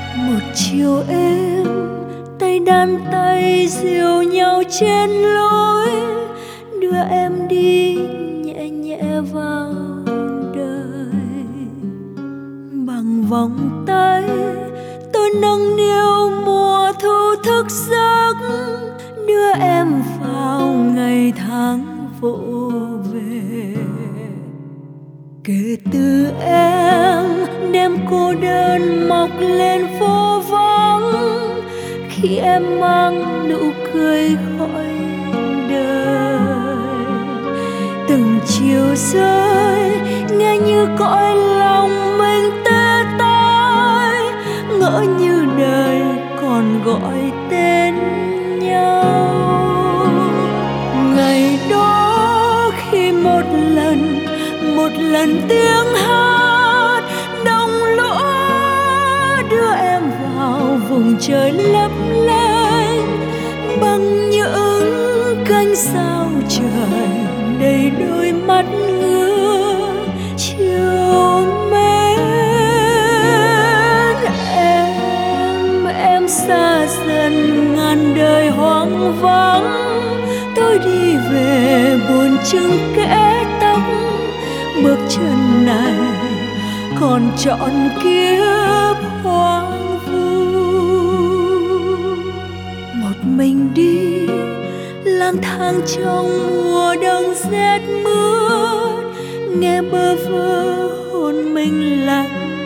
Một chiều êm, tay đan tay dìu nhau trên lối, đưa em đi nhẹ nhẹ vào đời. Bằng vòng tay tôi nâng niu mùa thu thức giấc, đưa em vào ngày tháng vỗ về. Kể từ em đêm cô đơn mọc lên phố vắng, khi em mang nụ cười gọi đời. Từng chiều rơi nghe như cõi lòng mình tê tái, ngỡ như đời còn gọi tên nhau. Ngày đó khi một lần tiếng hát đồng lúa đưa em vào vùng trời lấp lánh, bằng những cánh sao trời đầy đôi mắt ngứa chiều mến. Em xa dần ngàn đời hoang vắng, tôi đi về buồn chừng kẽ tóc. Bước chân này còn trọn kiếp hoang vu. Một mình đi lang thang trong mùa đông rét mướt, nghe bơ vơ hồn mình lạnh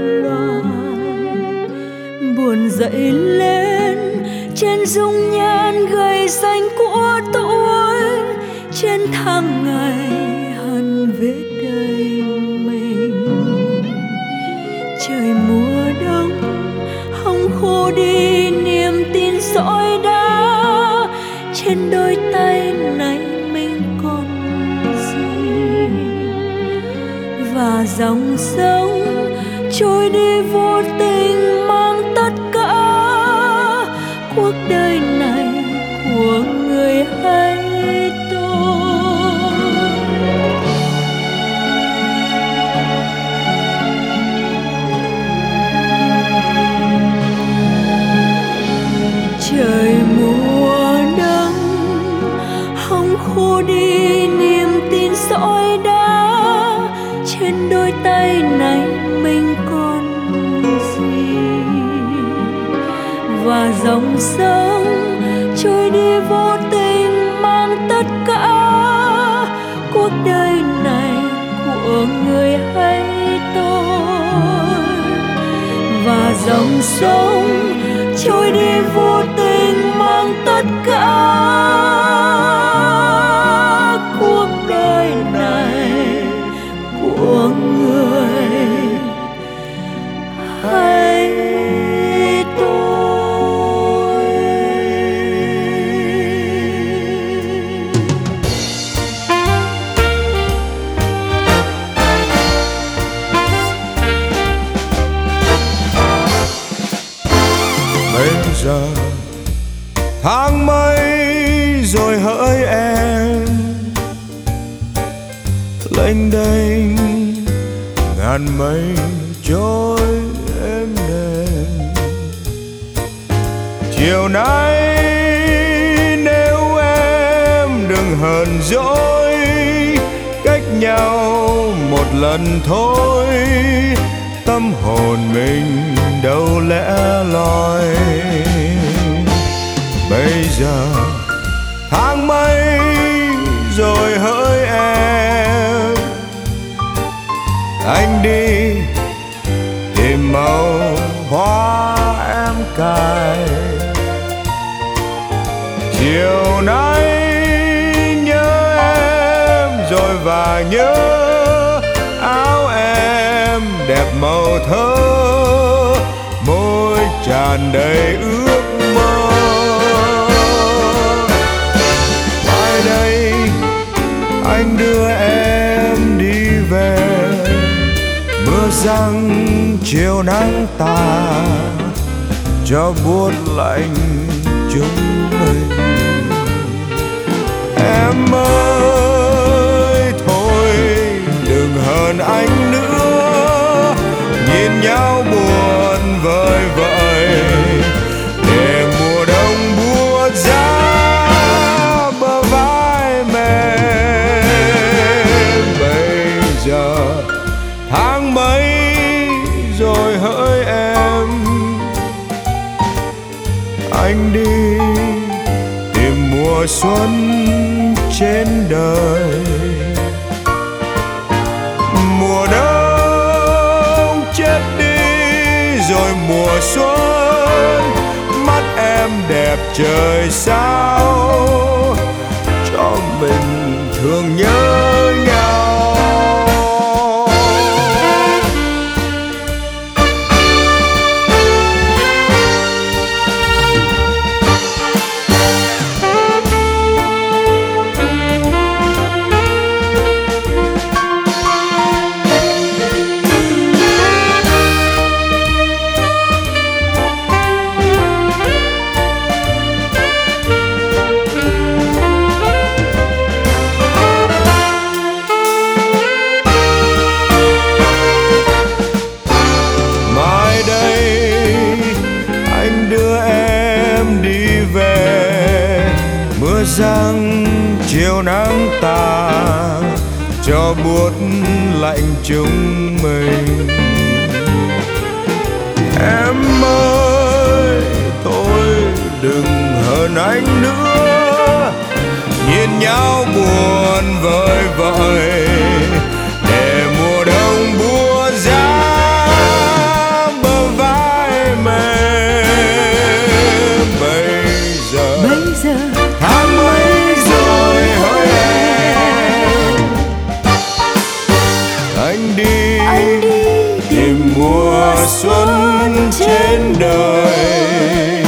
loạn. Buồn dậy lên trên dung nhan gầy xanh của tuổi, trên tháng ngày hằn vết đầy mình. Trời mùa đông hong khô đi niềm tin dõi đá, trên đôi tay này mình còn gì. Và dòng sông trôi đi vô tình mang tất cả cuộc đời này của người hay tôi. Trời mùa đông hong khô đi niềm tin dõi đá, trên đôi tay này mình còn gì. Và dòng sông trôi đi vô tình mang tất cả cuộc đời này của người hay tôi. Và dòng sông trôi đi vô tình mang tất cả cuộc đời này của người hay tôi. Bây giờ tháng mấy rồi hỡi em, lênh đênh ngàn mây trôi êm đềm. Chiều nay nếu em đừng hờn dỗi, cách nhau một lần thôi, tâm hồn mình đâu lẽ loi. Bây giờ tháng mấy rồi hỡi em, anh đi tìm màu hoa em cài. Chiều nay nhớ em rồi và nhớ áo em đẹp màu thơ, môi tràn đầy ước mơ. Mai đây anh đưa em đi về, mưa giăng chiều nắng tà cho buốt lạnh chúng mình. Em ơi thôi đừng hờn anh nữa, nhìn nhau buồn vời vợi anh đi tìm mùa xuân trên đời. Mùa đông chết đi rồi mùa xuân, mắt em đẹp trời sao cho mình thương nhớ nhau. Giăng chiều nắng tà cho buốt lạnh chúng mình. Em ơi thôi đừng hờn anh nữa, nhìn nhau buồn vơi vợi để mùa đông búa giá bờ vai mềm. Bây giờ tháng mấy rồi hỡi em, anh đi tìm mùa xuân trên đời.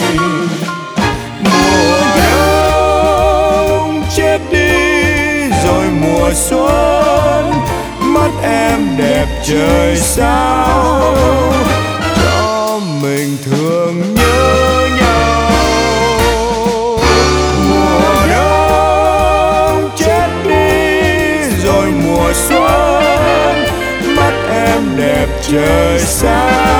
Mùa đông chết đi rồi mùa xuân, mắt em đẹp trời sao cho mình thương nhớ nhau. Mùa xuân mắt em đẹp trời sao